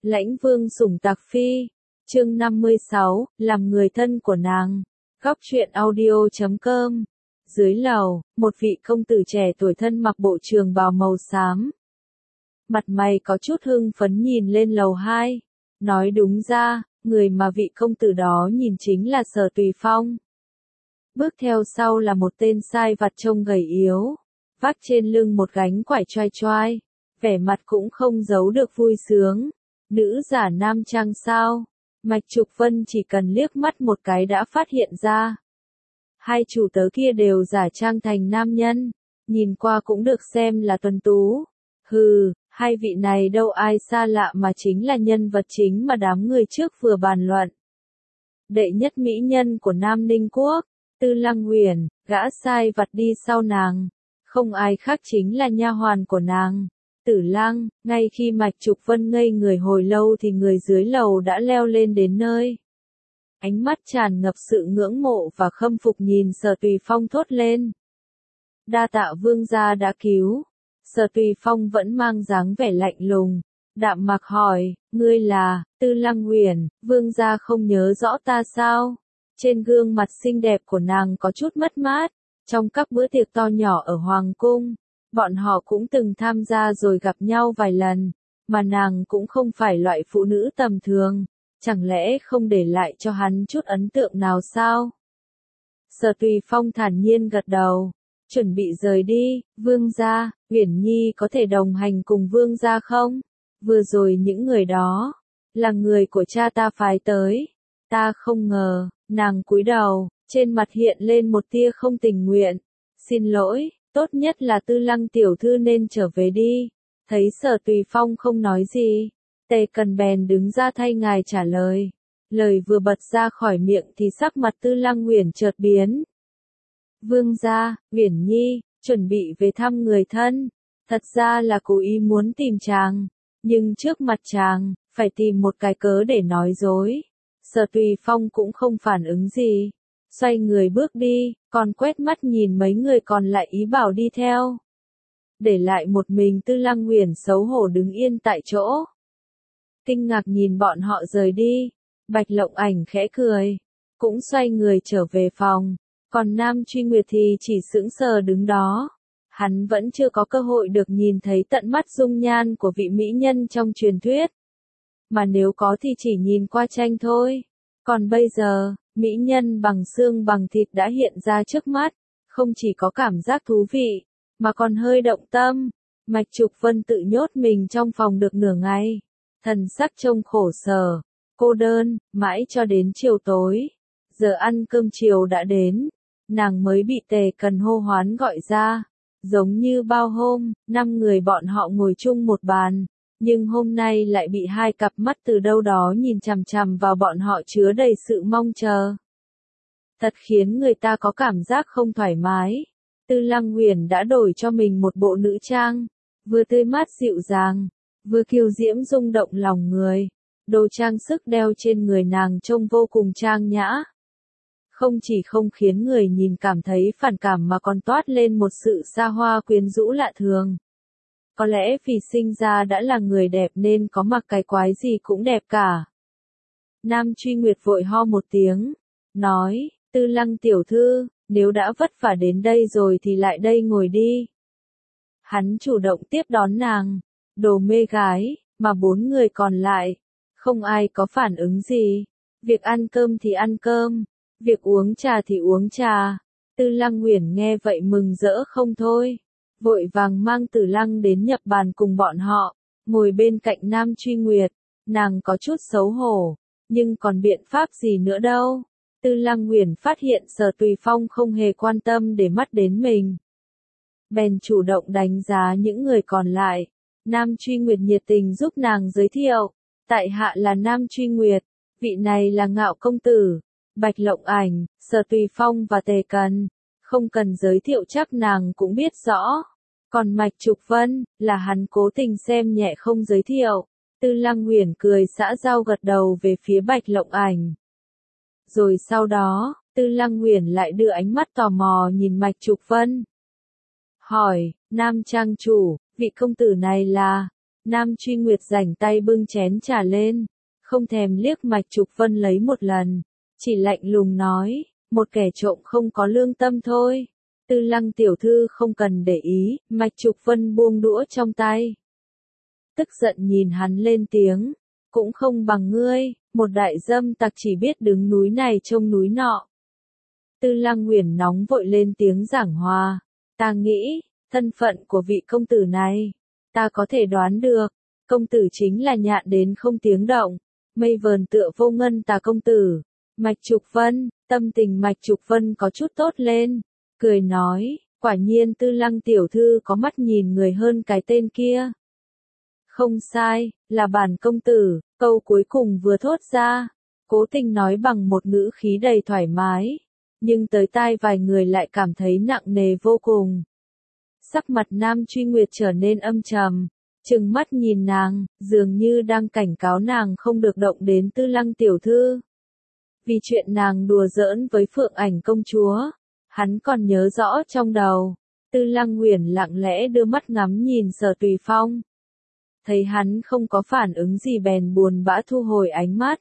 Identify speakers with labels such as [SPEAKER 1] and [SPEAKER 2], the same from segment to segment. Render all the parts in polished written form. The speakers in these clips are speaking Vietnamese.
[SPEAKER 1] Lãnh Vương sủng Tạc Phi, chương 56, làm người thân của nàng. Góc truyện audio.com. Dưới lầu, một vị công tử trẻ tuổi thân mặc bộ trường bào màu xám. Mặt mày có chút hưng phấn nhìn lên lầu 2. Nói đúng ra, người mà vị công tử đó nhìn chính là Sở Tùy Phong. Bước theo sau là một tên sai vặt trông gầy yếu, vác trên lưng một gánh quải choai choai, vẻ mặt cũng không giấu được vui sướng. Nữ giả nam trang sao? Mạch Trục Vân chỉ cần liếc mắt một cái đã phát hiện ra. Hai chủ tớ kia đều giả trang thành nam nhân, nhìn qua cũng được xem là tuấn tú. Hừ, hai vị này đâu ai xa lạ mà chính là nhân vật chính mà đám người trước vừa bàn luận. Đệ nhất mỹ nhân của Nam Ninh Quốc, Tư Lăng Huyền, gã sai vặt đi sau nàng, không ai khác chính là nha hoàn của nàng, Tử Lăng. Ngay khi Mạch Trục Vân ngây người hồi lâu thì người dưới lầu đã leo lên đến nơi. Ánh mắt tràn ngập sự ngưỡng mộ và khâm phục nhìn Sở Tùy Phong thốt lên. Đa tạ vương gia đã cứu. Sở Tùy Phong vẫn mang dáng vẻ lạnh lùng, đạm mạc hỏi, ngươi là Tư Lăng Huyền, vương gia không nhớ rõ ta sao? Trên gương mặt xinh đẹp của nàng có chút mất mát. Trong các bữa tiệc to nhỏ ở Hoàng Cung, bọn họ cũng từng tham gia rồi gặp nhau vài lần, mà nàng cũng không phải loại phụ nữ tầm thường, chẳng lẽ không để lại cho hắn chút ấn tượng nào sao? Sở Tùy Phong thản nhiên gật đầu, chuẩn bị rời đi. Vương gia, Uyển Nhi có thể đồng hành cùng vương gia không? Vừa rồi những người đó là người của cha ta phái tới. Ta không ngờ. Nàng cúi đầu, trên mặt hiện lên một tia không tình nguyện. Xin lỗi, tốt nhất là Tư Lăng tiểu thư nên trở về đi. Thấy Sở Tùy Phong không nói gì, Tề Cần bèn đứng ra thay ngài trả lời. Lời vừa bật ra khỏi miệng thì sắc mặt Tư Lăng Huyền chợt biến. Vương gia, Uyển Nhi, chuẩn bị về thăm người thân. Thật ra là cố ý muốn tìm chàng, nhưng trước mặt chàng, phải tìm một cái cớ để nói dối. Sở Tùy Phong cũng không phản ứng gì, xoay người bước đi, còn quét mắt nhìn mấy người còn lại ý bảo đi theo. Để lại một mình Tư Lăng Huyền xấu hổ đứng yên tại chỗ. Kinh ngạc nhìn bọn họ rời đi, Bạch Lộng Ảnh khẽ cười, cũng xoay người trở về phòng, còn Nam Truy Nguyệt thì chỉ sững sờ đứng đó. Hắn vẫn chưa có cơ hội được nhìn thấy tận mắt dung nhan của vị mỹ nhân trong truyền thuyết. Mà nếu có thì chỉ nhìn qua tranh thôi. Còn bây giờ, mỹ nhân bằng xương bằng thịt đã hiện ra trước mắt, không chỉ có cảm giác thú vị, mà còn hơi động tâm. Mạch Trục Vân tự nhốt mình trong phòng được nửa ngày, thần sắc trông khổ sở, cô đơn, mãi cho đến chiều tối. Giờ ăn cơm chiều đã đến, nàng mới bị Tề Cần hô hoán gọi ra. Giống như bao hôm, 5 người bọn họ ngồi chung một bàn. Nhưng hôm nay lại bị hai cặp mắt từ đâu đó nhìn chằm chằm vào bọn họ chứa đầy sự mong chờ. Thật khiến người ta có cảm giác không thoải mái. Tư Lăng Huyền đã đổi cho mình một bộ nữ trang, vừa tươi mát dịu dàng, vừa kiều diễm rung động lòng người. Đồ trang sức đeo trên người nàng trông vô cùng trang nhã. Không chỉ không khiến người nhìn cảm thấy phản cảm mà còn toát lên một sự xa hoa quyến rũ lạ thường. Có lẽ vì sinh ra đã là người đẹp nên có mặc cái quái gì cũng đẹp cả. Nam Truy Nguyệt vội ho một tiếng, nói, Tư Lăng tiểu thư, nếu đã vất vả đến đây rồi thì lại đây ngồi đi. Hắn chủ động tiếp đón nàng, đồ mê gái, mà 4 người còn lại, không ai có phản ứng gì. Việc ăn cơm thì ăn cơm, việc uống trà thì uống trà. Tư Lăng Huyền nghe vậy mừng rỡ không thôi. Vội vàng mang Tử Lăng đến nhập bàn cùng bọn họ, ngồi bên cạnh Nam Truy Nguyệt. Nàng có chút xấu hổ, nhưng còn biện pháp gì nữa đâu. Tư Lăng Huyền phát hiện Sở Tùy Phong không hề quan tâm để mắt đến mình, bèn chủ động đánh giá những người còn lại. Nam Truy Nguyệt nhiệt tình giúp nàng giới thiệu, tại hạ là Nam Truy Nguyệt, vị này là Ngạo công tử, Bạch Lộng Ảnh, Sở Tùy Phong và Tề Cần. Không cần giới thiệu chắc nàng cũng biết rõ. Còn Mạch Trục Vân, là hắn cố tình xem nhẹ không giới thiệu. Tư Lăng Huyền cười xã giao gật đầu về phía Bạch Lộng Ảnh. Rồi sau đó, Tư Lăng Huyền lại đưa ánh mắt tò mò nhìn Mạch Trục Vân. Hỏi, Nam trang chủ, vị công tử này là? Nam Truy Nguyệt rảnh tay bưng chén trà lên, không thèm liếc Mạch Trục Vân lấy một lần, chỉ lạnh lùng nói, một kẻ trộm không có lương tâm thôi. Tư Lăng tiểu thư không cần để ý, Mạch Trục Vân buông đũa trong tay. Tức giận nhìn hắn lên tiếng, cũng không bằng ngươi, một đại dâm tặc chỉ biết đứng núi này trông núi nọ. Tư Lăng Uyển nóng vội lên tiếng giảng hòa, ta nghĩ, thân phận của vị công tử này, ta có thể đoán được, công tử chính là Nhạn đến không tiếng động, mây vờn tựa vô ngân tà công tử. Mạch Trục Vân, tâm tình Mạch Trục Vân có chút tốt lên, cười nói, quả nhiên Tư Lăng tiểu thư có mắt nhìn người hơn cái tên kia. Không sai, là bản công tử, câu cuối cùng vừa thốt ra, cố tình nói bằng một ngữ khí đầy thoải mái, nhưng tới tai vài người lại cảm thấy nặng nề vô cùng. Sắc mặt Nam Truy Nguyệt trở nên âm trầm, trừng mắt nhìn nàng, dường như đang cảnh cáo nàng không được động đến Tư Lăng tiểu thư. Vì chuyện nàng đùa giỡn với Phượng Ảnh công chúa, hắn còn nhớ rõ trong đầu. Tư Lăng Uyển lặng lẽ đưa mắt ngắm nhìn Sở Tùy Phong. Thấy hắn không có phản ứng gì bèn buồn bã thu hồi ánh mắt.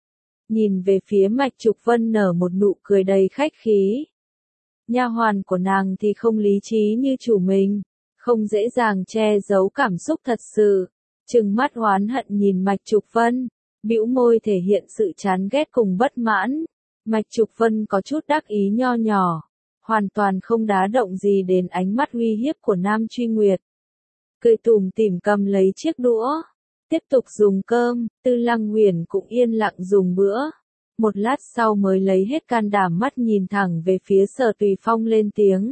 [SPEAKER 1] Nhìn về phía Mạch Trục Vân nở một nụ cười đầy khách khí. Nha hoàn của nàng thì không lý trí như chủ mình, không dễ dàng che giấu cảm xúc thật sự, trừng mắt oán hận nhìn Mạch Trục Vân, bĩu môi thể hiện sự chán ghét cùng bất mãn. Mạch Trục Vân có chút đắc ý nho nhỏ, hoàn toàn không đá động gì đến ánh mắt uy hiếp của Nam Truy Nguyệt. Cười tủm tỉm cầm lấy chiếc đũa, tiếp tục dùng cơm. Tư Lăng Uyển cũng yên lặng dùng bữa. Một lát sau mới lấy hết can đảm mắt nhìn thẳng về phía Sở Tùy Phong lên tiếng.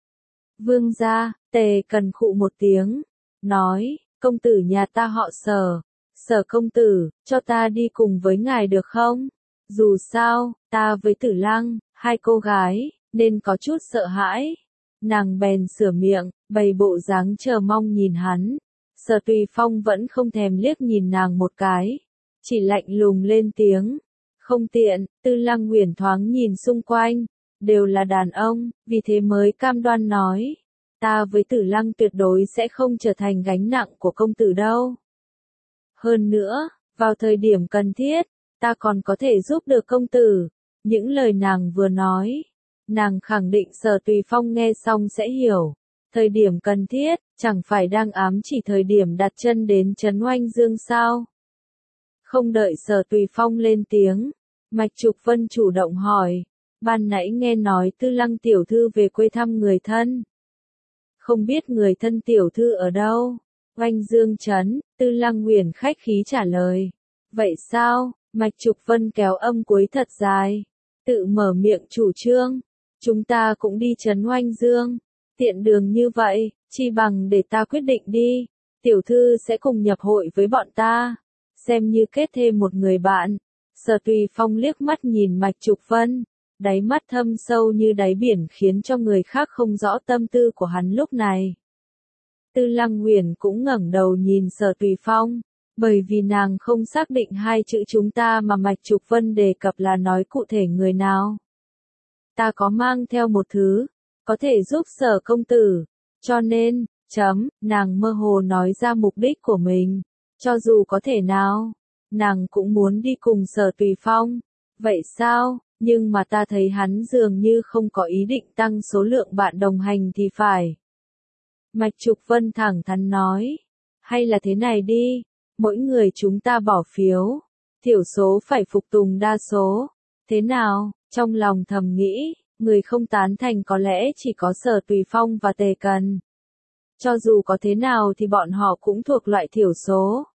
[SPEAKER 1] Vương gia, Tề Cần khụ một tiếng, nói, công tử nhà ta họ Sở, Sở công tử, cho ta đi cùng với ngài được không? Dù sao, ta với Tử Lăng, hai cô gái, nên có chút sợ hãi. Nàng bèn sửa miệng, bày bộ dáng chờ mong nhìn hắn. Sở Tùy Phong vẫn không thèm liếc nhìn nàng một cái, chỉ lạnh lùng lên tiếng. Không tiện. Tư Lăng Uyển thoáng nhìn xung quanh, đều là đàn ông, vì thế mới cam đoan nói, ta với Tử Lăng tuyệt đối sẽ không trở thành gánh nặng của công tử đâu. Hơn nữa, vào thời điểm cần thiết, ta còn có thể giúp được công tử. Những lời nàng vừa nói, nàng khẳng định Sở Tùy Phong nghe xong sẽ hiểu. Thời điểm cần thiết, chẳng phải đang ám chỉ thời điểm đặt chân đến trấn Oanh Dương sao? Không đợi Sở Tùy Phong lên tiếng, Mạch Trục Vân chủ động hỏi, ban nãy nghe nói Tư Lăng tiểu thư về quê thăm người thân. Không biết người thân tiểu thư ở đâu? Oanh Dương trấn. Tư Lăng Uyển khách khí trả lời. Vậy sao? Mạch Trục Vân kéo âm cuối thật dài, tự mở miệng chủ trương, chúng ta cũng đi trấn Oanh Dương. Tiện đường như vậy, chi bằng để ta quyết định đi, tiểu thư sẽ cùng nhập hội với bọn ta, xem như kết thêm một người bạn. Sở Tùy Phong liếc mắt nhìn Mạch Trục Vân, đáy mắt thâm sâu như đáy biển khiến cho người khác không rõ tâm tư của hắn lúc này. Tư Lăng Uyển cũng ngẩng đầu nhìn Sở Tùy Phong, bởi vì nàng không xác định hai chữ chúng ta mà Mạch Trục Vân đề cập là nói cụ thể người nào. Ta có mang theo một thứ, có thể giúp Sở công tử, cho nên, nàng mơ hồ nói ra mục đích của mình, cho dù có thể nào, nàng cũng muốn đi cùng Sở Tùy Phong. Vậy sao? Nhưng mà ta thấy hắn dường như không có ý định tăng số lượng bạn đồng hành thì phải. Mạch Trục Vân thẳng thắn nói, hay là thế này đi, mỗi người chúng ta bỏ phiếu, thiểu số phải phục tùng đa số. Thế nào? Trong lòng thầm nghĩ, người không tán thành có lẽ chỉ có Sở Tùy Phong và Tề Cần. Cho dù có thế nào thì bọn họ cũng thuộc loại thiểu số.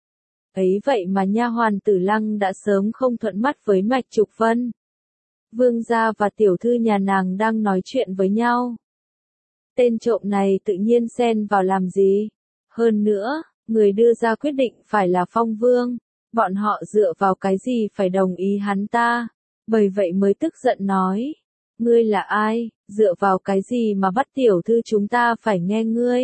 [SPEAKER 1] Ấy vậy mà nha hoàn Tử Lăng đã sớm không thuận mắt với Mạch Trục Vân. Vương gia và tiểu thư nhà nàng đang nói chuyện với nhau. Tên trộm này tự nhiên xen vào làm gì? Hơn nữa, người đưa ra quyết định phải là Phong Vương. Bọn họ dựa vào cái gì phải đồng ý hắn ta? Bởi vậy mới tức giận nói. Ngươi là ai? Dựa vào cái gì mà bắt tiểu thư chúng ta phải nghe ngươi?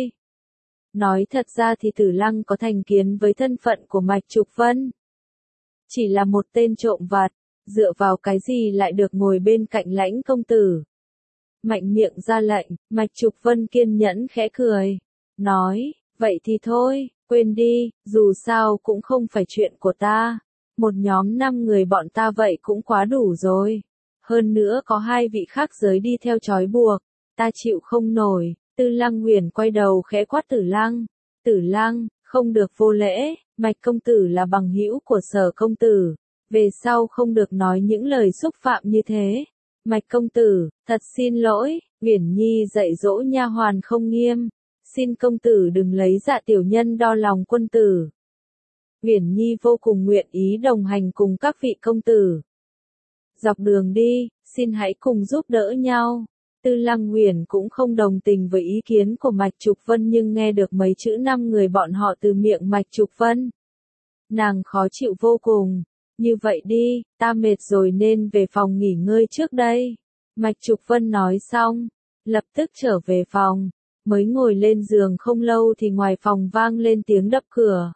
[SPEAKER 1] Nói thật ra thì Tử Lăng có thành kiến với thân phận của Mạch Trục Vân. Chỉ là một tên trộm vặt, dựa vào cái gì lại được ngồi bên cạnh Lãnh công tử? Mạnh miệng ra lệnh, Mạch Trục Vân kiên nhẫn khẽ cười, nói, vậy thì thôi, Quên đi, dù sao cũng không phải chuyện của ta. Một nhóm 5 người bọn ta vậy cũng quá đủ rồi. Hơn nữa có 2 vị khác giới đi theo trói buộc. Ta chịu không nổi. Tư Lăng Huyền quay đầu khẽ quát Tử Lăng. Tử Lăng, không được vô lễ, Mạch công tử là bằng hữu của Sở công tử. Về sau không được nói những lời xúc phạm như thế. Mạch công tử, thật xin lỗi, Uyển Nhi dạy dỗ nha hoàn không nghiêm. Xin công tử đừng lấy dạ tiểu nhân đo lòng quân tử. Uyển Nhi vô cùng nguyện ý đồng hành cùng các vị công tử. Dọc đường đi, xin hãy cùng giúp đỡ nhau. Tư Lăng Huyền cũng không đồng tình với ý kiến của Mạch Trục Vân nhưng nghe được mấy chữ 5 người bọn họ từ miệng Mạch Trục Vân. Nàng khó chịu vô cùng. Như vậy đi, ta mệt rồi nên về phòng nghỉ ngơi trước đây. Mạch Trục Vân nói xong, lập tức trở về phòng. Mới ngồi lên giường không lâu thì ngoài phòng vang lên tiếng đập cửa.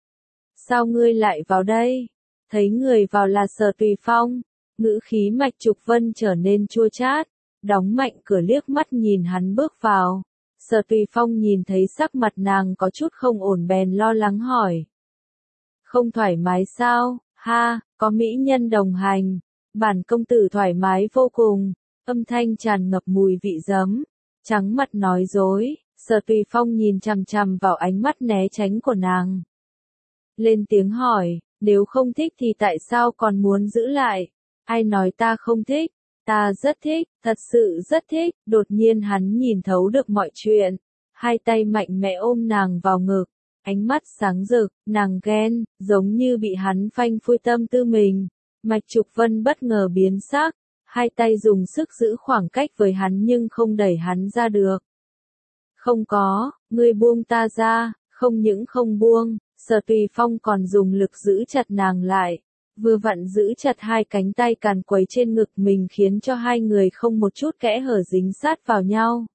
[SPEAKER 1] Sao ngươi lại vào đây? Thấy người vào là Sở Tùy Phong. Ngữ khí Mạch Trục Vân trở nên chua chát. Đóng mạnh cửa liếc mắt nhìn hắn bước vào. Sở Tùy Phong nhìn thấy sắc mặt nàng có chút không ổn bèn lo lắng hỏi. Không thoải mái sao? Ha, có mỹ nhân đồng hành. Bản công tử thoải mái vô cùng. Âm thanh tràn ngập mùi vị giấm. Trắng mặt nói dối. Sở Tùy Phong nhìn chằm chằm vào ánh mắt né tránh của nàng. Lên tiếng hỏi, nếu không thích thì tại sao còn muốn giữ lại? Ai nói ta không thích? Ta rất thích, thật sự rất thích. Đột nhiên hắn nhìn thấu được mọi chuyện. Hai tay mạnh mẽ ôm nàng vào ngực. Ánh mắt sáng rực, nàng ghen, giống như bị hắn phanh phui tâm tư mình. Mạch Trục Vân bất ngờ biến sắc. Hai tay dùng sức giữ khoảng cách với hắn nhưng không đẩy hắn ra được. Không có, ngươi buông ta ra, không những không buông, Sở Tùy Phong còn dùng lực giữ chặt nàng lại. Vừa vặn giữ chặt hai cánh tay càn quấy trên ngực mình khiến cho hai người không một chút kẽ hở dính sát vào nhau.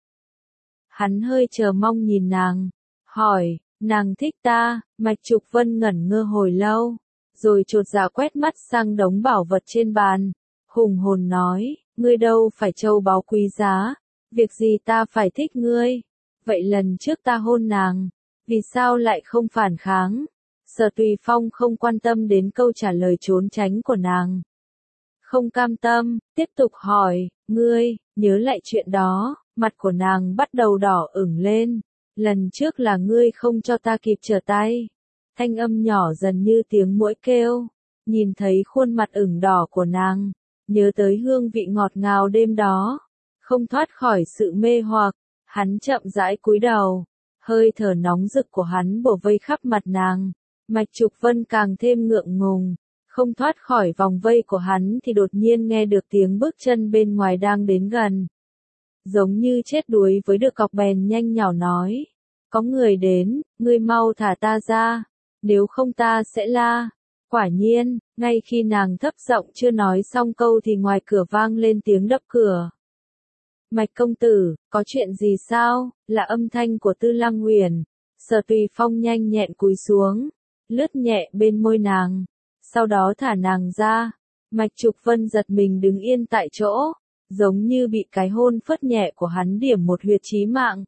[SPEAKER 1] Hắn hơi chờ mong nhìn nàng, hỏi, nàng thích ta? Mạch Trục Vân ngẩn ngơ hồi lâu, rồi chột dạ quét mắt sang đống bảo vật trên bàn, hùng hồn nói, ngươi đâu phải châu báu quý giá, việc gì ta phải thích ngươi? Vậy lần trước ta hôn nàng, vì sao lại không phản kháng? Sở Tùy Phong không quan tâm đến câu trả lời trốn tránh của nàng. Không cam tâm, tiếp tục hỏi, ngươi, nhớ lại chuyện đó, mặt của nàng bắt đầu đỏ ửng lên. Lần trước là ngươi không cho ta kịp trở tay. Thanh âm nhỏ dần như tiếng muỗi kêu. Nhìn thấy khuôn mặt ửng đỏ của nàng, nhớ tới hương vị ngọt ngào đêm đó. Không thoát khỏi sự mê hoặc, hắn chậm rãi cúi đầu. Hơi thở nóng rực của hắn bổ vây khắp mặt nàng. Mạch Trục Vân càng thêm ngượng ngùng, không thoát khỏi vòng vây của hắn thì đột nhiên nghe được tiếng bước chân bên ngoài đang đến gần. Giống như chết đuối với được cọc bèn nhanh nhảu nói. Có người đến, ngươi mau thả ta ra, nếu không ta sẽ la. Quả nhiên, ngay khi nàng thấp giọng chưa nói xong câu thì ngoài cửa vang lên tiếng đập cửa. Mạch công tử, có chuyện gì sao? Là âm thanh của Tư Lăng Huyền. Sở Tùy Phong nhanh nhẹn cúi xuống, lướt nhẹ bên môi nàng, sau đó thả nàng ra. Mạch Trục Vân giật mình đứng yên tại chỗ, giống như bị cái hôn phớt nhẹ của hắn điểm một huyệt chí mạng.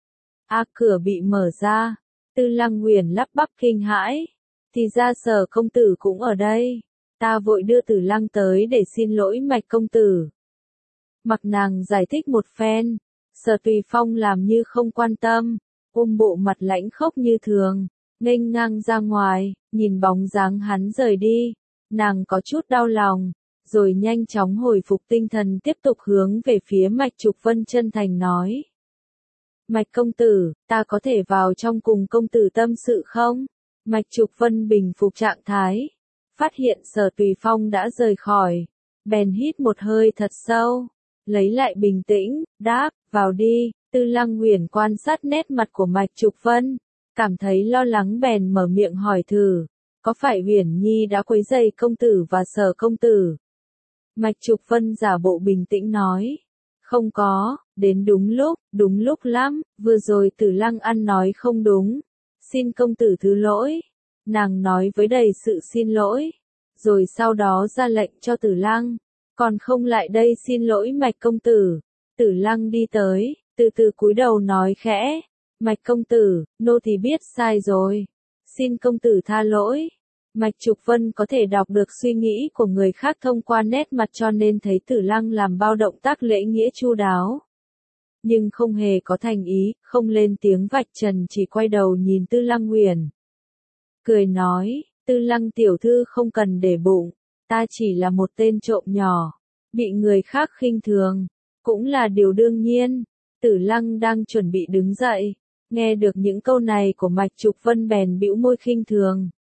[SPEAKER 1] Cửa bị mở ra, Tư Lăng Huyền lắp bắp kinh hãi, thì ra Sở công tử cũng ở đây. Ta vội đưa Tử Lăng tới để xin lỗi Mạch công tử. Mặc nàng giải thích một phen, Sở Tùy Phong làm như không quan tâm, ôm bộ mặt lãnh khốc như thường, nghênh ngang ra ngoài, nhìn bóng dáng hắn rời đi, nàng có chút đau lòng, rồi nhanh chóng hồi phục tinh thần tiếp tục hướng về phía Mạch Trục Vân chân thành nói. Mạch công tử, ta có thể vào trong cùng công tử tâm sự không? Mạch Trục Vân bình phục trạng thái, phát hiện Sở Tùy Phong đã rời khỏi, bèn hít một hơi thật sâu, lấy lại bình tĩnh, đáp, vào đi. Tư Lăng Huyền quan sát nét mặt của Mạch Trục Vân, cảm thấy lo lắng bèn mở miệng hỏi thử, có phải Uyển Nhi đã quấy rầy công tử và Sở công tử? Mạch Trục Vân giả bộ bình tĩnh nói, không có, đến đúng lúc lắm, vừa rồi Tử Lăng ăn nói không đúng, xin công tử thứ lỗi. Nàng nói với đầy sự xin lỗi, rồi sau đó ra lệnh cho Tử Lăng, còn không lại đây xin lỗi Mạch công tử. Tử Lăng đi tới, từ từ cúi đầu nói khẽ, Mạch công tử, nô thì biết sai rồi, Xin công tử tha lỗi. Mạch Trục Vân có thể đọc được suy nghĩ của người khác thông qua nét mặt cho nên thấy Tử Lăng làm bao động tác lễ nghĩa chu đáo. Nhưng không hề có thành ý, không lên tiếng vạch trần chỉ quay đầu nhìn Tư Lăng Uyển. Cười nói, Tư Lăng tiểu thư không cần để bụng, ta chỉ là một tên trộm nhỏ, bị người khác khinh thường, cũng là điều đương nhiên. Tử Lăng đang chuẩn bị đứng dậy, nghe được những câu này của Mạch Trục Vân bèn bĩu môi khinh thường.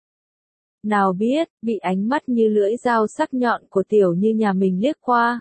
[SPEAKER 1] Nào biết, bị ánh mắt như lưỡi dao sắc nhọn của tiểu như nhà mình liếc qua.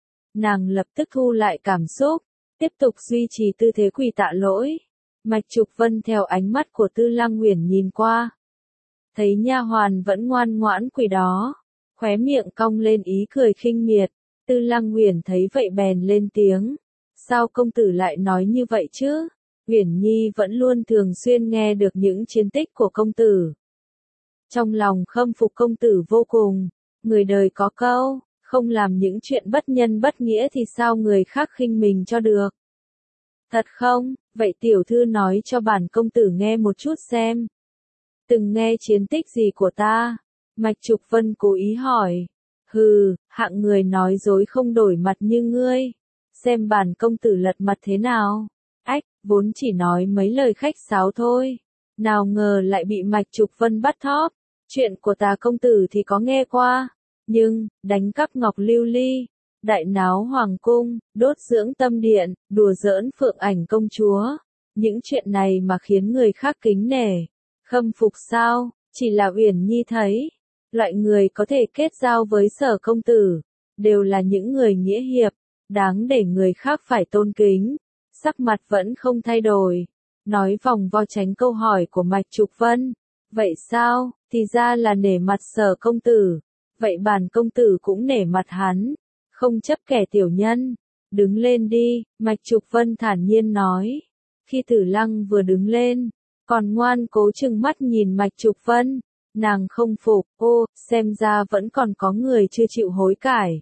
[SPEAKER 1] Nàng lập tức thu lại cảm xúc, tiếp tục duy trì tư thế quỳ tạ lỗi. Mạch Trục Vân theo ánh mắt của Tư Lăng Uyển nhìn qua. Thấy nha hoàn vẫn ngoan ngoãn quỳ đó, khóe miệng cong lên ý cười khinh miệt. Tư Lăng Uyển thấy vậy bèn lên tiếng. Sao công tử lại nói như vậy chứ? Uyển Nhi vẫn luôn thường xuyên nghe được những chiến tích của công tử. Trong lòng khâm phục công tử vô cùng, người đời có câu, không làm những chuyện bất nhân bất nghĩa thì sao người khác khinh mình cho được. Thật không? Vậy tiểu thư nói cho bản công tử nghe một chút xem. Từng nghe chiến tích gì của ta? Mạch Trục Vân cố ý hỏi. Hừ, hạng người nói dối không đổi mặt như ngươi. Xem bản công tử lật mặt thế nào. Ách, vốn chỉ nói mấy lời khách sáo thôi. Nào ngờ lại bị Mạch Trục Vân bắt thóp. Chuyện của tà công tử thì có nghe qua. Nhưng, đánh cắp ngọc lưu ly, đại náo hoàng cung, đốt dưỡng tâm điện, đùa giỡn Phượng Ảnh công chúa. Những chuyện này mà khiến người khác kính nể, khâm phục sao, chỉ là Uyển Nhi thấy. Loại người có thể kết giao với Sở công tử, đều là những người nghĩa hiệp, đáng để người khác phải tôn kính. Sắc mặt vẫn không thay đổi, nói vòng vo tránh câu hỏi của Mạch Trục Vân. Vậy sao, thì ra là nể mặt Sở công tử. Vậy bản công tử cũng nể mặt hắn, không chấp kẻ tiểu nhân. Đứng lên đi, Mạch Trục Vân thản nhiên nói. Khi Tử Lăng vừa đứng lên, còn ngoan cố trừng mắt nhìn Mạch Trục Vân, nàng không phục, ô, xem ra vẫn còn có người chưa chịu hối cải.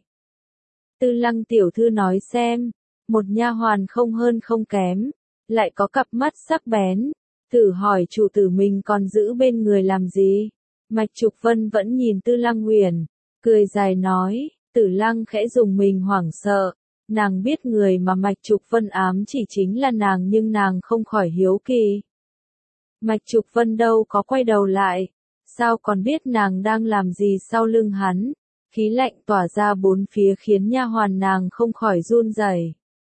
[SPEAKER 1] Tư Lăng tiểu thư nói xem, một nha hoàn không hơn không kém, lại có cặp mắt sắc bén, thử hỏi chủ tử mình còn giữ bên người làm gì? Mạch Trục Vân vẫn nhìn Tư Lăng Uyển, cười dài nói, Tử Lăng khẽ dùng mình hoảng sợ, nàng biết người mà Mạch Trục Vân ám chỉ chính là nàng nhưng nàng không khỏi hiếu kỳ. Mạch Trục Vân đâu có quay đầu lại, sao còn biết nàng đang làm gì sau lưng hắn, khí lạnh tỏa ra bốn phía khiến nha hoàn nàng không khỏi run rẩy.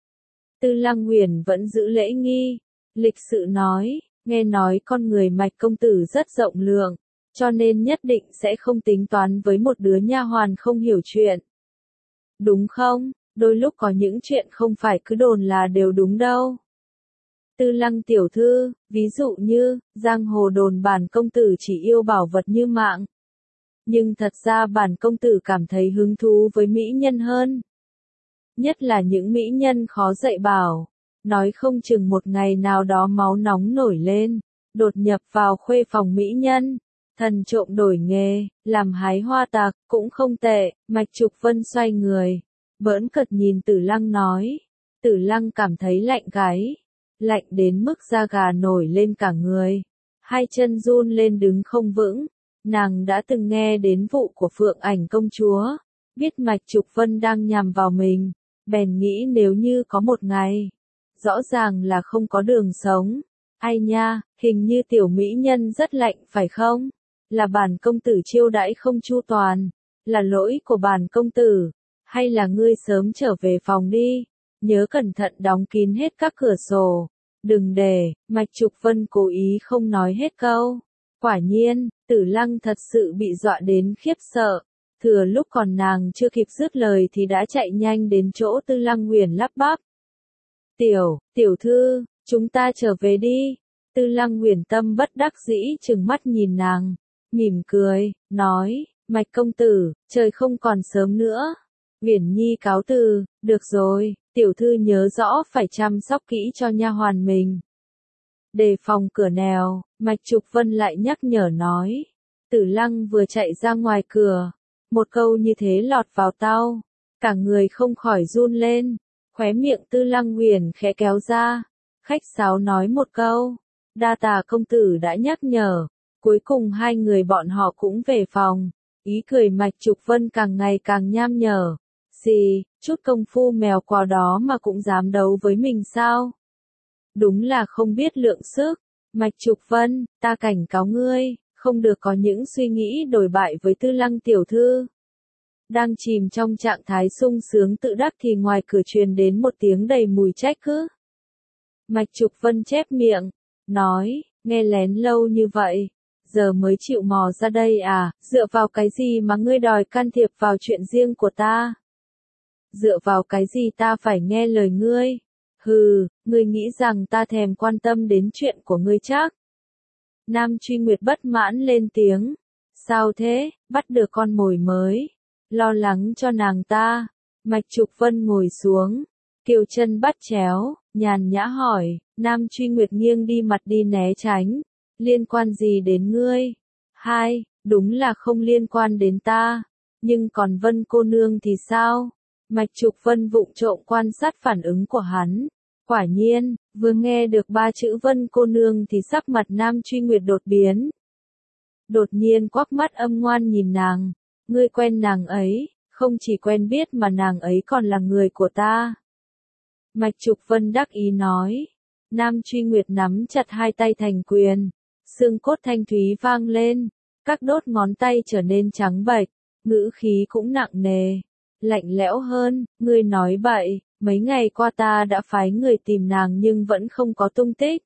[SPEAKER 1] Tư Lăng Uyển vẫn giữ lễ nghi, lịch sự nói, nghe nói con người Mạch công tử rất rộng lượng, cho nên nhất định sẽ không tính toán với một đứa nha hoàn không hiểu chuyện. Đúng không? Đôi lúc có những chuyện không phải cứ đồn là đều đúng đâu. Tư Lăng tiểu thư, ví dụ như, giang hồ đồn bản công tử chỉ yêu bảo vật như mạng. Nhưng thật ra bản công tử cảm thấy hứng thú với mỹ nhân hơn. Nhất là những mỹ nhân khó dạy bảo. Nói không chừng một ngày nào đó máu nóng nổi lên, đột nhập vào khuê phòng mỹ nhân. Thần trộm đổi nghề, làm hái hoa tạc, cũng không tệ. Mạch Trục Vân xoay người, bỡn cợt nhìn Tử Lăng nói. Tử Lăng cảm thấy lạnh gáy, lạnh đến mức da gà nổi lên cả người, hai chân run lên đứng không vững. Nàng đã từng nghe đến vụ của Phượng Ảnh công chúa, biết Mạch Trục Vân đang nhằm vào mình, bèn nghĩ nếu như có một ngày, rõ ràng là không có đường sống. Ai nha, hình như tiểu mỹ nhân rất lạnh phải không? Là bản công tử chiêu đãi không chu toàn, là lỗi của bản công tử, hay là ngươi sớm trở về phòng đi, nhớ cẩn thận đóng kín hết các cửa sổ, đừng để. Mạch Trục Vân cố ý không nói hết câu. Quả nhiên, Tử Lăng thật sự bị dọa đến khiếp sợ, thừa lúc còn nàng chưa kịp dứt lời thì đã chạy nhanh đến chỗ Tư Lăng Uyển lắp bắp. Tiểu thư, chúng ta trở về đi. Tư Lăng Uyển tâm bất đắc dĩ trừng mắt nhìn nàng, mỉm cười, nói, Mạch công tử, trời không còn sớm nữa. Uyển Nhi cáo từ, được rồi, tiểu thư nhớ rõ phải chăm sóc kỹ cho nha hoàn mình. Đề phòng cửa nèo, Mạch Trục Vân lại nhắc nhở nói. Tử Lăng vừa chạy ra ngoài cửa, một câu như thế lọt vào tai, cả người không khỏi run lên, khóe miệng Tư Lăng Uyển khẽ kéo ra, khách sáo nói một câu, đa tạ công tử đã nhắc nhở, Cuối cùng hai người bọn họ cũng về phòng, ý cười Mạch Trục Vân càng ngày càng nham nhở. Gì, chút công phu mèo quào đó mà cũng dám đấu với mình sao? Đúng là không biết lượng sức. Mạch Trục Vân, ta cảnh cáo ngươi, không được có những suy nghĩ đổi bại với Tư Lăng tiểu thư. Đang chìm trong trạng thái sung sướng tự đắc thì ngoài cửa truyền đến một tiếng đầy mùi trách cứ. Mạch Trục Vân chép miệng, nói, nghe lén lâu như vậy, giờ mới chịu mò ra đây à, dựa vào cái gì mà ngươi đòi can thiệp vào chuyện riêng của ta? Dựa vào cái gì ta phải nghe lời ngươi? Hừ, ngươi nghĩ rằng ta thèm quan tâm đến chuyện của ngươi chắc? Nam Truy Nguyệt bất mãn lên tiếng. Sao thế, bắt được con mồi mới? Lo lắng cho nàng ta. Mạch Trục Vân ngồi xuống, kiều chân bắt chéo, nhàn nhã hỏi. Nam Truy Nguyệt nghiêng đi mặt đi né tránh. Liên quan gì đến ngươi? Hai, đúng là không liên quan đến ta. Nhưng còn Vân cô nương thì sao? Mạch Trục Vân vụng trộm quan sát phản ứng của hắn. Quả nhiên, vừa nghe được ba chữ Vân cô nương thì sắc mặt Nam Truy Nguyệt đột biến. Đột nhiên quắc mắt âm ngoan nhìn nàng. Ngươi quen nàng ấy, không chỉ quen biết mà nàng ấy còn là người của ta. Mạch Trục Vân đắc ý nói. Nam Truy Nguyệt nắm chặt hai tay thành quyền. Xương cốt thanh thúy vang lên. Các đốt ngón tay trở nên trắng bệch. Ngữ khí cũng nặng nề. Lạnh lẽo hơn, ngươi nói bậy, mấy ngày qua ta đã phái người tìm nàng nhưng vẫn không có tung tích.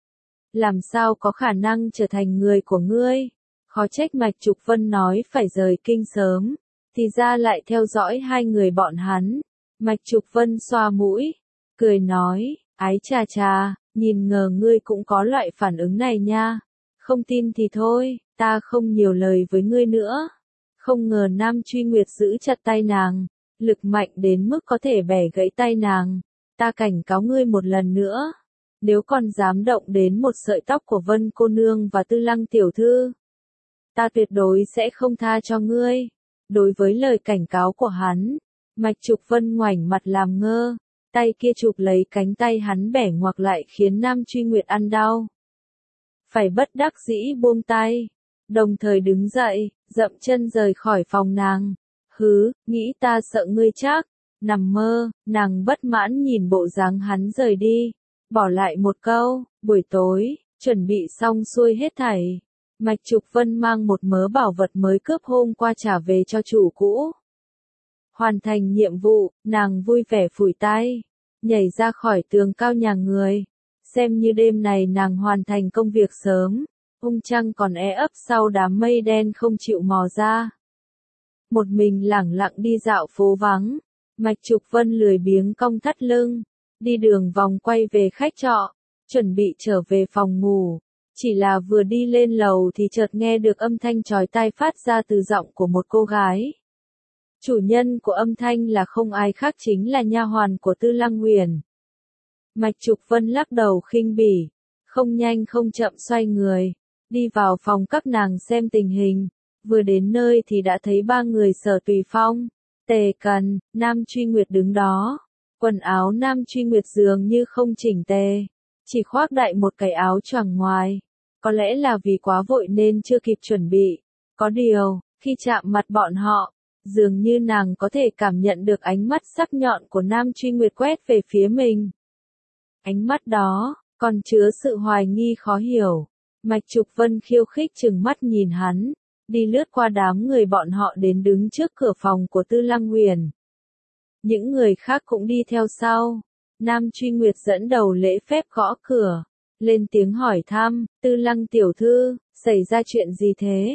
[SPEAKER 1] Làm sao có khả năng trở thành người của ngươi? Khó trách Mạch Trục Vân nói phải rời kinh sớm, thì ra lại theo dõi hai người bọn hắn. Mạch Trục Vân xoa mũi, cười nói, ái chà chà, nhìn ngờ ngươi cũng có loại phản ứng này nha. Không tin thì thôi, ta không nhiều lời với ngươi nữa. Không ngờ Nam Truy Nguyệt giữ chặt tay nàng, lực mạnh đến mức có thể bẻ gãy tay nàng. Ta cảnh cáo ngươi một lần nữa, nếu còn dám động đến một sợi tóc của Vân cô nương và Tư Lăng tiểu thư, ta tuyệt đối sẽ không tha cho ngươi. Đối với lời cảnh cáo của hắn, Mạch Trục Vân ngoảnh mặt làm ngơ, tay kia chụp lấy cánh tay hắn bẻ ngoặc lại khiến Nam Truy Nguyệt ăn đau. Phải bất đắc dĩ buông tay, đồng thời đứng dậy, dậm chân rời khỏi phòng nàng. Hứ, nghĩ ta sợ ngươi chắc? Nằm mơ, nàng bất mãn nhìn bộ dáng hắn rời đi, bỏ lại một câu, buổi tối, chuẩn bị xong xuôi hết thảy. Mạch Trục Vân mang một mớ bảo vật mới cướp hôm qua trả về cho chủ cũ. Hoàn thành nhiệm vụ, nàng vui vẻ phủi tay, nhảy ra khỏi tường cao nhà người. Xem như đêm này nàng hoàn thành công việc sớm, trăng còn e ấp sau đám mây đen không chịu mò ra. Một mình lẳng lặng đi dạo phố vắng, Mạch Trục Vân lười biếng cong thắt lưng, đi đường vòng quay về khách trọ, chuẩn bị trở về phòng ngủ. Chỉ là vừa đi lên lầu thì chợt nghe được âm thanh chói tai phát ra từ giọng của một cô gái. Chủ nhân của âm thanh là không ai khác chính là nha hoàn của Tư Lăng Nguyền. Mạch Trục Vân lắc đầu khinh bỉ, không nhanh không chậm xoay người, đi vào phòng các nàng xem tình hình. Vừa đến nơi thì đã thấy ba người Sở Tùy Phong, Tề Cần, Nam Truy Nguyệt đứng đó. Quần áo Nam Truy Nguyệt dường như không chỉnh tề, chỉ khoác đại một cái áo choàng ngoài. Có lẽ là vì quá vội nên chưa kịp chuẩn bị. Có điều, khi chạm mặt bọn họ, dường như nàng có thể cảm nhận được ánh mắt sắc nhọn của Nam Truy Nguyệt quét về phía mình. Ánh mắt đó, còn chứa sự hoài nghi khó hiểu. Mạch Trục Vân khiêu khích trừng mắt nhìn hắn, đi lướt qua đám người bọn họ đến đứng trước cửa phòng của Tư Lăng Nguyền. Những người khác cũng đi theo sau. Nam Truy Nguyệt dẫn đầu lễ phép gõ cửa, lên tiếng hỏi thăm, Tư Lăng tiểu thư, xảy ra chuyện gì thế?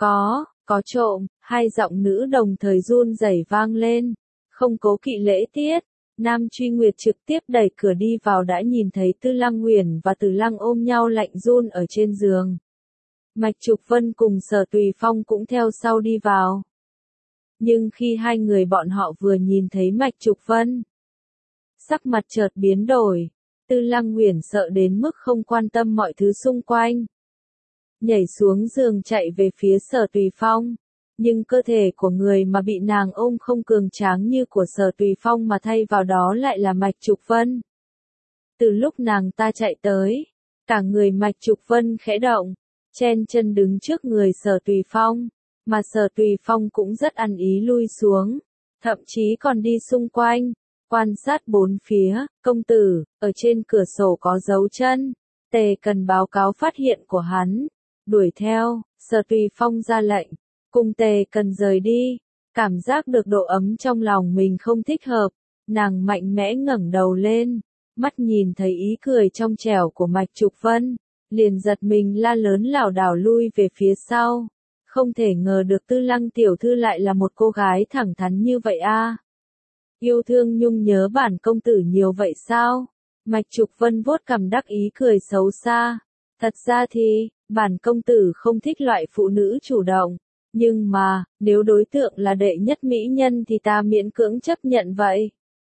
[SPEAKER 1] Có trộm, hai giọng nữ đồng thời run rẩy vang lên, không cố kỵ lễ tiết. Nam Truy Nguyệt trực tiếp đẩy cửa đi vào đã nhìn thấy Tư Lăng Nguyền và Từ Lăng ôm nhau lạnh run ở trên giường. Mạch Trục Vân cùng Sở Tùy Phong cũng theo sau đi vào. Nhưng khi hai người bọn họ vừa nhìn thấy Mạch Trục Vân, sắc mặt chợt biến đổi. Tư Lăng Nguyền sợ đến mức không quan tâm mọi thứ xung quanh, nhảy xuống giường chạy về phía Sở Tùy Phong. Nhưng cơ thể của người mà bị nàng ôm không cường tráng như của Sở Tùy Phong mà thay vào đó lại là Mạch Trục Vân. Từ lúc nàng ta chạy tới, cả người Mạch Trục Vân khẽ động, chen chân đứng trước người Sở Tùy Phong, mà Sở Tùy Phong cũng rất ăn ý lui xuống, thậm chí còn đi xung quanh, quan sát bốn phía. Công tử, ở trên cửa sổ có dấu chân, Tề Cần báo cáo phát hiện của hắn, đuổi theo. Sở Tùy Phong ra lệnh, cùng Tề Cần rời đi. Cảm giác được độ ấm trong lòng mình không thích hợp, nàng mạnh mẽ ngẩng đầu lên, mắt nhìn thấy ý cười trong trẻo của Mạch Trục Vân, liền giật mình la lớn lảo đảo lui về phía sau. Không thể ngờ được Tư Lăng tiểu thư lại là một cô gái thẳng thắn như vậy a. Yêu thương nhung nhớ bản công tử nhiều vậy sao? Mạch Trục Vân vuốt cằm đắc ý cười xấu xa. Thật ra thì, bản công tử không thích loại phụ nữ chủ động. Nhưng mà, nếu đối tượng là đệ nhất mỹ nhân thì ta miễn cưỡng chấp nhận vậy.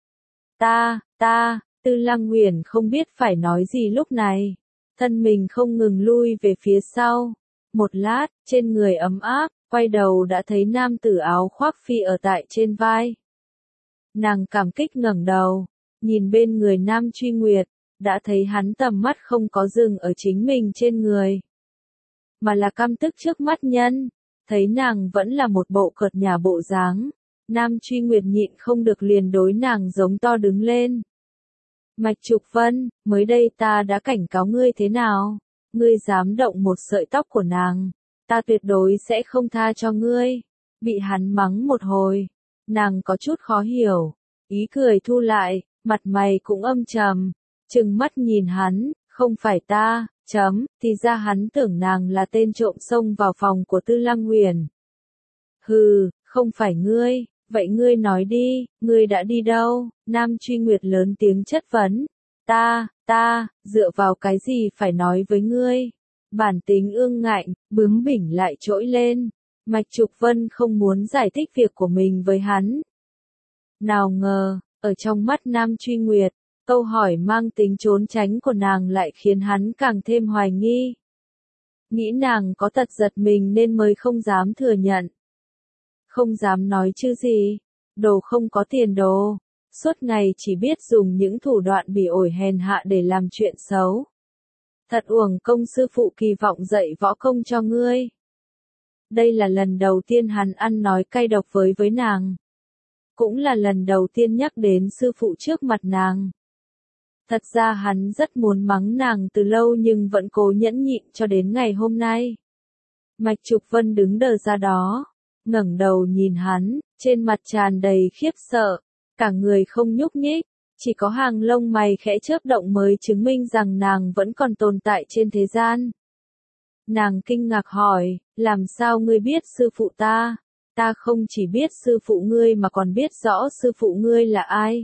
[SPEAKER 1] Tư Lăng Nguyền không biết phải nói gì lúc này. Thân mình không ngừng lui về phía sau. Một lát, trên người ấm áp, quay đầu đã thấy nam tử áo khoác phi ở tại trên vai. Nàng cảm kích ngẩng đầu, nhìn bên người Nam Truy Nguyệt, đã thấy hắn tầm mắt không có dừng ở chính mình trên người, mà là căm tức trước mắt nhân. Thấy nàng vẫn là một bộ cợt nhả bộ dáng, Nam Truy Nguyệt nhịn không được liền đối nàng giống to đứng lên. Mạch Trục Vân, mới đây ta đã cảnh cáo ngươi thế nào? Ngươi dám động một sợi tóc của nàng, ta tuyệt đối sẽ không tha cho ngươi. Bị hắn mắng một hồi, nàng có chút khó hiểu, ý cười thu lại, mặt mày cũng âm trầm, trừng mắt nhìn hắn, không phải ta, thì ra hắn tưởng nàng là tên trộm xông vào phòng của Tư Lăng Nguyền. Hừ, không phải ngươi, vậy ngươi nói đi, ngươi đã đi đâu? Nam Truy Nguyệt lớn tiếng chất vấn. Ta, dựa vào cái gì phải nói với ngươi? Bản tính ương ngạnh, bướng bỉnh lại trỗi lên. Mạch Trục Vân không muốn giải thích việc của mình với hắn. Nào ngờ, ở trong mắt Nam Truy Nguyệt, câu hỏi mang tính trốn tránh của nàng lại khiến hắn càng thêm hoài nghi. Nghĩ nàng có tật giật mình nên mới không dám thừa nhận. Không dám nói chứ gì, đồ không có tiền đồ, suốt ngày chỉ biết dùng những thủ đoạn bỉ ổi hèn hạ để làm chuyện xấu. Thật uổng công sư phụ kỳ vọng dạy võ công cho ngươi. Đây là lần đầu tiên hắn ăn nói cay độc với nàng. Cũng là lần đầu tiên nhắc đến sư phụ trước mặt nàng. Thật ra hắn rất muốn mắng nàng từ lâu nhưng vẫn cố nhẫn nhịn cho đến ngày hôm nay. Mạch Trục Vân đứng đờ ra đó, ngẩng đầu nhìn hắn, trên mặt tràn đầy khiếp sợ, cả người không nhúc nhích, chỉ có hàng lông mày khẽ chớp động mới chứng minh rằng nàng vẫn còn tồn tại trên thế gian. Nàng kinh ngạc hỏi, làm sao ngươi biết sư phụ ta? Ta không chỉ biết sư phụ ngươi mà còn biết rõ sư phụ ngươi là ai.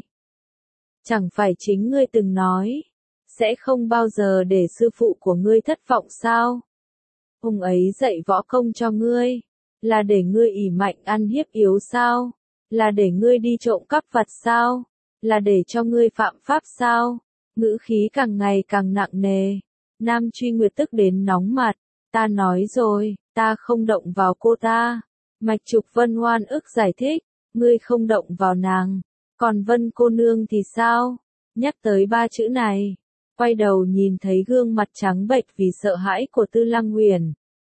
[SPEAKER 1] Chẳng phải chính ngươi từng nói, sẽ không bao giờ để sư phụ của ngươi thất vọng sao? Ông ấy dạy võ công cho ngươi, là để ngươi ỷ mạnh ăn hiếp yếu sao? Là để ngươi đi trộm cắp vặt sao? Là để cho ngươi phạm pháp sao? Ngữ khí càng ngày càng nặng nề. Nam Truy Nguyệt tức đến nóng mặt. Ta nói rồi, ta không động vào cô ta. Mạch Trục Vân oan ức giải thích, ngươi không động vào nàng. Còn Vân cô nương thì sao? Nhắc tới ba chữ này, quay đầu nhìn thấy gương mặt trắng bệch vì sợ hãi của Tư Lăng Nguyền.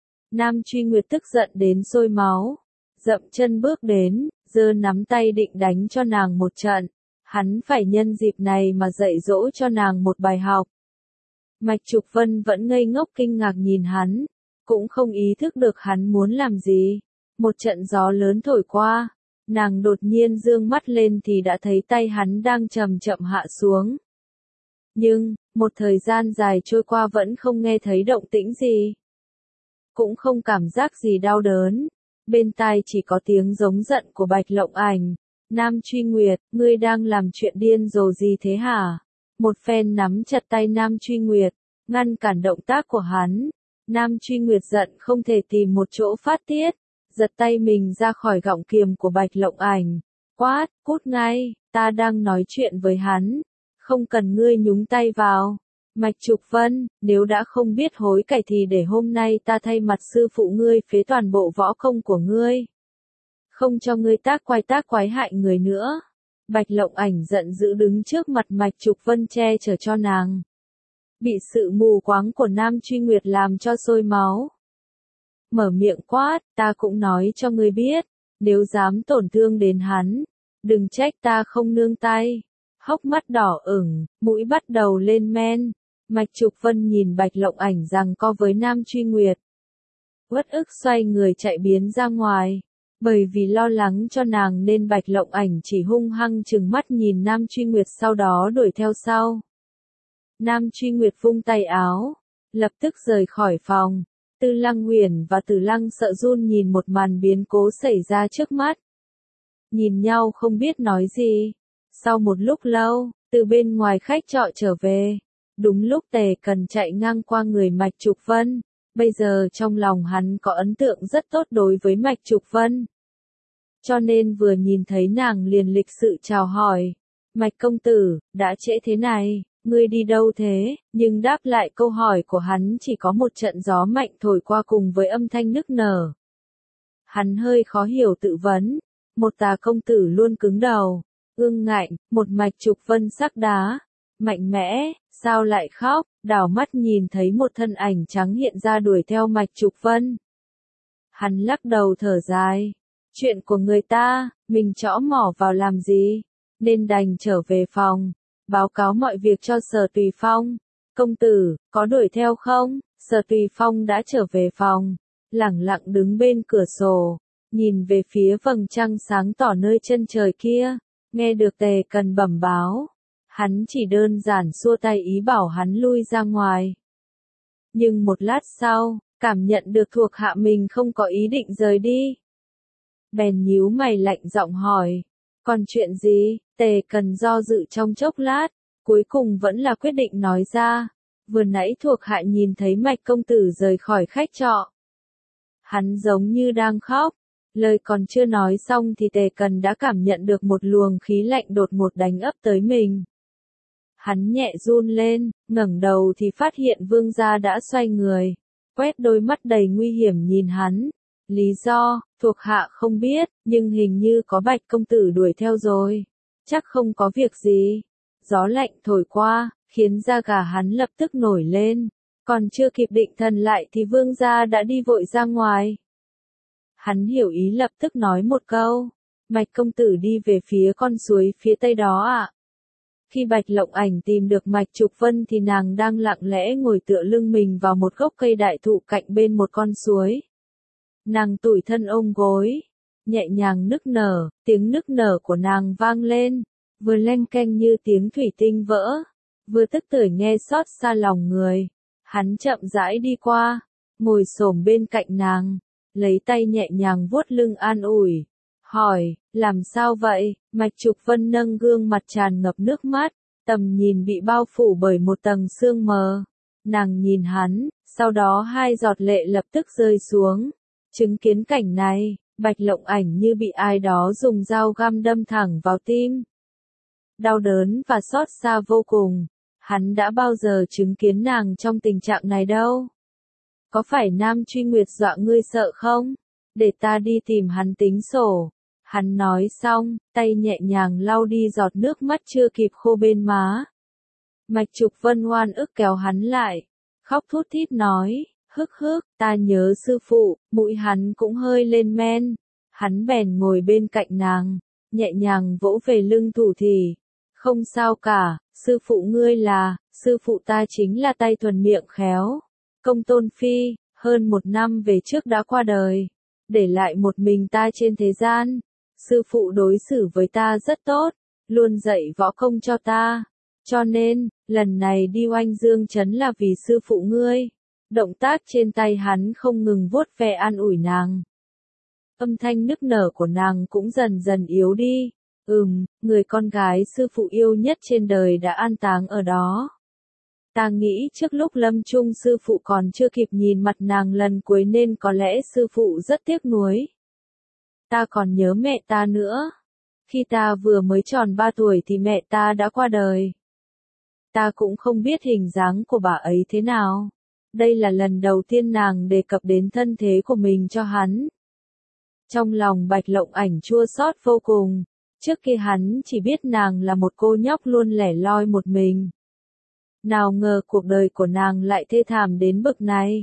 [SPEAKER 1] Nam Truy Nguyệt tức giận đến sôi máu, dậm chân bước đến, giơ nắm tay định đánh cho nàng một trận. Hắn phải nhân dịp này mà dạy dỗ cho nàng một bài học. Mạch Trục Vân vẫn ngây ngốc kinh ngạc nhìn hắn, cũng không ý thức được hắn muốn làm gì. Một trận gió lớn thổi qua, nàng đột nhiên dương mắt lên thì đã thấy tay hắn đang chậm chậm hạ xuống. Nhưng, một thời gian dài trôi qua vẫn không nghe thấy động tĩnh gì. Cũng không cảm giác gì đau đớn. Bên tai chỉ có tiếng giống giận của Bạch Lộng Ảnh. Nam Truy Nguyệt, ngươi đang làm chuyện điên rồ gì thế hả? Một phen nắm chặt tay Nam Truy Nguyệt, ngăn cản động tác của hắn. Nam Truy Nguyệt giận không thể tìm một chỗ phát tiết, giật tay mình ra khỏi gọng kiềm của Bạch Lộng Ảnh. Quát, cút ngay, ta đang nói chuyện với hắn, không cần ngươi nhúng tay vào. Mạch Trục Vân, nếu đã không biết hối cải thì để hôm nay ta thay mặt sư phụ ngươi phế toàn bộ võ công của ngươi. Không cho ngươi tác quái hại người nữa. Bạch Lộng Ảnh giận dữ đứng trước mặt Mạch Trục Vân che chở cho nàng. bị sự mù quáng của Nam Truy Nguyệt làm cho sôi máu. Mở miệng quát, ta cũng nói cho ngươi biết, nếu dám tổn thương đến hắn, đừng trách ta không nương tay. Hốc mắt đỏ ửng, mũi bắt đầu lên men. Mạch Trục Vân nhìn Bạch Lộng Ảnh giằng co với Nam Truy Nguyệt. Uất ức xoay người chạy biến ra ngoài. Bởi vì lo lắng cho nàng nên Bạch Lộng Ảnh chỉ hung hăng trừng mắt nhìn Nam Truy Nguyệt, sau đó đuổi theo sau. Nam Truy Nguyệt vung tay áo, lập tức rời khỏi phòng. Tư Lăng Huyền và Tử Lăng sợ run nhìn một màn biến cố xảy ra trước mắt. Nhìn nhau không biết nói gì. Sau một lúc lâu, từ bên ngoài khách trọ trở về. Đúng lúc Tề Cần chạy ngang qua người Mạch Trục Vân. Bây giờ trong lòng hắn có ấn tượng rất tốt đối với Mạch Trục Vân. Cho nên vừa nhìn thấy nàng liền lịch sự chào hỏi. Mạch công tử, đã trễ thế này, ngươi đi đâu thế? Nhưng đáp lại câu hỏi của hắn chỉ có một trận gió mạnh thổi qua cùng với âm thanh nức nở. Hắn hơi khó hiểu tự vấn. Một Tà công tử luôn cứng đầu, ương ngạnh, một Mạch Trục Vân sắc đá, mạnh mẽ, sao lại khóc? Đảo mắt nhìn thấy một thân ảnh trắng hiện ra đuổi theo Mạch Trục Vân. Hắn lắc đầu thở dài. Chuyện của người ta, mình chõ mỏ vào làm gì? Nên đành trở về phòng, báo cáo mọi việc cho Sở Tùy Phong. Công tử, có đuổi theo không? Sở Tùy Phong đã trở về phòng, lẳng lặng đứng bên cửa sổ, nhìn về phía vầng trăng sáng tỏ nơi chân trời kia. Nghe được Tề Cần bẩm báo, hắn chỉ đơn giản xua tay ý bảo hắn lui ra ngoài. Nhưng một lát sau, cảm nhận được thuộc hạ mình không có ý định rời đi. Bèn nhíu mày lạnh giọng hỏi, còn chuyện gì? Tề Cần do dự trong chốc lát, cuối cùng vẫn là quyết định nói ra. Vừa nãy thuộc hạ nhìn thấy Mạch công tử rời khỏi khách trọ. Hắn giống như đang khóc. Lời còn chưa nói xong thì Tề Cần đã cảm nhận được một luồng khí lạnh đột ngột đánh ấp tới mình. Hắn nhẹ run lên, ngẩng đầu thì phát hiện vương gia đã xoay người, quét đôi mắt đầy nguy hiểm nhìn hắn. Lý do, thuộc hạ không biết, nhưng hình như có Bạch công tử đuổi theo rồi. Chắc không có việc gì. Gió lạnh thổi qua, khiến da gà hắn lập tức nổi lên. Còn chưa kịp định thần lại thì vương gia đã đi vội ra ngoài. Hắn hiểu ý lập tức nói một câu. Mạch công tử đi về phía con suối phía tây đó ạ. Khi Bạch Lộng Ảnh tìm được Mạch Trục Vân thì nàng đang lặng lẽ ngồi tựa lưng mình vào một gốc cây đại thụ cạnh bên một con suối. Nàng tủi thân ôm gối, nhẹ nhàng nức nở, tiếng nức nở của nàng vang lên, vừa leng keng như tiếng thủy tinh vỡ, vừa tức tưởi nghe xót xa lòng người. Hắn chậm rãi đi qua, ngồi xổm bên cạnh nàng, lấy tay nhẹ nhàng vuốt lưng an ủi, hỏi, làm sao vậy? Mạch Trục Vân nâng gương mặt tràn ngập nước mắt, tầm nhìn bị bao phủ bởi một tầng sương mờ. Nàng nhìn hắn, sau đó hai giọt lệ lập tức rơi xuống. Chứng kiến cảnh này, Bạch Lộng Ảnh như bị ai đó dùng dao găm đâm thẳng vào tim. Đau đớn và xót xa vô cùng. Hắn đã bao giờ chứng kiến nàng trong tình trạng này đâu. Có phải Nam Truy Nguyệt dọa ngươi sợ không? Để ta đi tìm hắn tính sổ. Hắn nói xong, tay nhẹ nhàng lau đi giọt nước mắt chưa kịp khô bên má. Mạch Trục Vân oan ức kéo hắn lại, khóc thút thít nói, hức hức, ta nhớ sư phụ. Mũi hắn cũng hơi lên men. Hắn bèn ngồi bên cạnh nàng, nhẹ nhàng vỗ về lưng thủ thì, không sao cả, sư phụ ngươi là, sư phụ ta chính là tay thuần miệng khéo. Công Tôn Phi, hơn 1 năm về trước đã qua đời, để lại một mình ta trên thế gian. Sư phụ đối xử với ta rất tốt, luôn dạy võ công cho ta. Cho nên, lần này đi Oanh Dương Trấn là vì sư phụ ngươi. Động tác trên tay hắn không ngừng vuốt ve an ủi nàng. Âm thanh nức nở của nàng cũng dần dần yếu đi. Người con gái sư phụ yêu nhất trên đời đã an táng ở đó. Ta nghĩ trước lúc lâm chung sư phụ còn chưa kịp nhìn mặt nàng lần cuối nên có lẽ sư phụ rất tiếc nuối. Ta còn nhớ mẹ ta nữa. Khi ta vừa mới tròn 3 tuổi thì mẹ ta đã qua đời. Ta cũng không biết hình dáng của bà ấy thế nào. Đây là lần đầu tiên nàng đề cập đến thân thế của mình cho hắn. Trong lòng Bạch Lộng Ảnh chua xót vô cùng. Trước kia hắn chỉ biết nàng là một cô nhóc luôn lẻ loi một mình. Nào ngờ cuộc đời của nàng lại thê thảm đến bực này.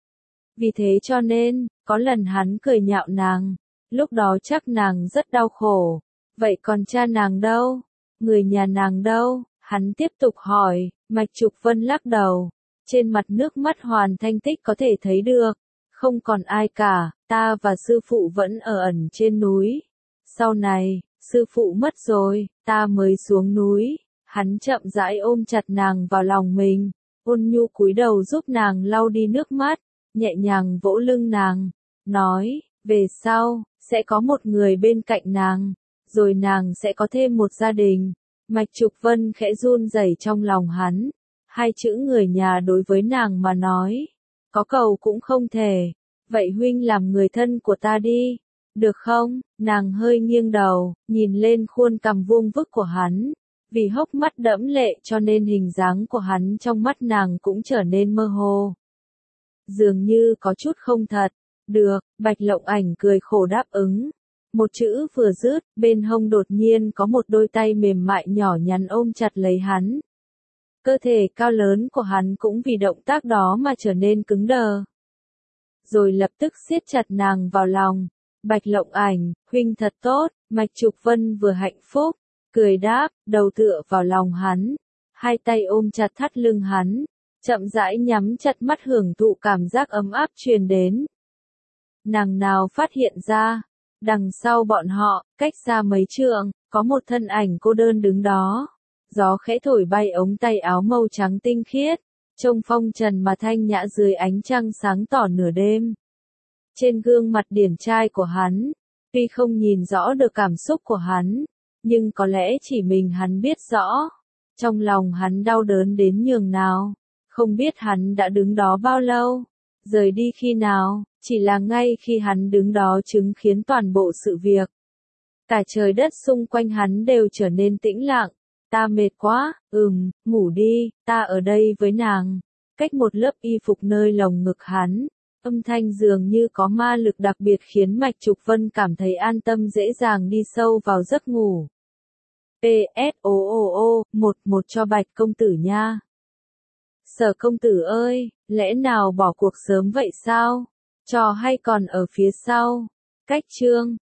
[SPEAKER 1] Vì thế cho nên, có lần hắn cười nhạo nàng, lúc đó chắc nàng rất đau khổ. Vậy còn cha nàng đâu? Người nhà nàng đâu? Hắn tiếp tục hỏi, Mạch Trục Vân lắc đầu. Trên mặt nước mắt Hoàn Thanh Tích có thể thấy được. Không còn ai cả, ta và sư phụ vẫn ở ẩn trên núi. Sau này, sư phụ mất rồi, ta mới xuống núi. Hắn chậm rãi ôm chặt nàng vào lòng mình, ôn nhu cúi đầu giúp nàng lau đi nước mắt, nhẹ nhàng vỗ lưng nàng, nói, về sau, sẽ có một người bên cạnh nàng, rồi nàng sẽ có thêm một gia đình. Mạch Trục Vân khẽ run rẩy trong lòng hắn, hai chữ người nhà đối với nàng mà nói, có cầu cũng không thể, vậy huynh làm người thân của ta đi, được không? Nàng hơi nghiêng đầu, nhìn lên khuôn cằm vuông vức của hắn. Vì hốc mắt đẫm lệ cho nên hình dáng của hắn trong mắt nàng cũng trở nên mơ hồ. Dường như có chút không thật. Được, Bạch Lộng Ảnh cười khổ đáp ứng. Một chữ vừa dứt, bên hông đột nhiên có một đôi tay mềm mại nhỏ nhắn ôm chặt lấy hắn. Cơ thể cao lớn của hắn cũng vì động tác đó mà trở nên cứng đờ. Rồi lập tức siết chặt nàng vào lòng. Bạch Lộng Ảnh, huynh thật tốt, Mạch Trục Vân vừa hạnh phúc. Cười đáp, đầu tựa vào lòng hắn, hai tay ôm chặt thắt lưng hắn, chậm rãi nhắm chặt mắt hưởng thụ cảm giác ấm áp truyền đến. Nàng nào phát hiện ra, đằng sau bọn họ, cách xa mấy trượng, có một thân ảnh cô đơn đứng đó. Gió khẽ thổi bay ống tay áo màu trắng tinh khiết, trông phong trần mà thanh nhã dưới ánh trăng sáng tỏ nửa đêm. Trên gương mặt điển trai của hắn, tuy không nhìn rõ được cảm xúc của hắn, nhưng có lẽ chỉ mình hắn biết rõ, trong lòng hắn đau đớn đến nhường nào, không biết hắn đã đứng đó bao lâu, rời đi khi nào, chỉ là ngay khi hắn đứng đó chứng kiến toàn bộ sự việc. Cả trời đất xung quanh hắn đều trở nên tĩnh lặng, ta mệt quá, ngủ đi, ta ở đây với nàng, cách một lớp y phục nơi lồng ngực hắn. Âm thanh dường như có ma lực đặc biệt khiến Mạch Trục Vân cảm thấy an tâm dễ dàng đi sâu vào giấc ngủ. P.S.O.O.O. 11 cho Bạch công tử nha. Sở công tử ơi, lẽ nào bỏ cuộc sớm vậy sao? Trò hay còn ở phía sau. Cách chương